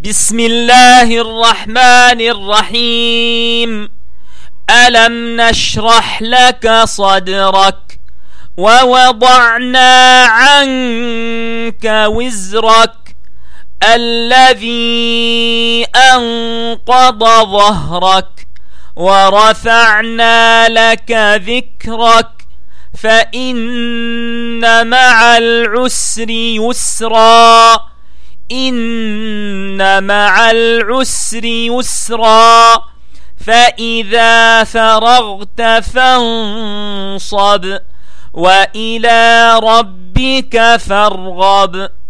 بسم الله الرحمن الرحيم. ألم نشرح لك صدرك ووضعنا عنك وزرك الذي أنقض ظهرك ورفعنا لك ذكرك فإن مع العسر يسرا إن مع العسر يسرا فإذا فرغت فانصب وإلى ربك فارغب.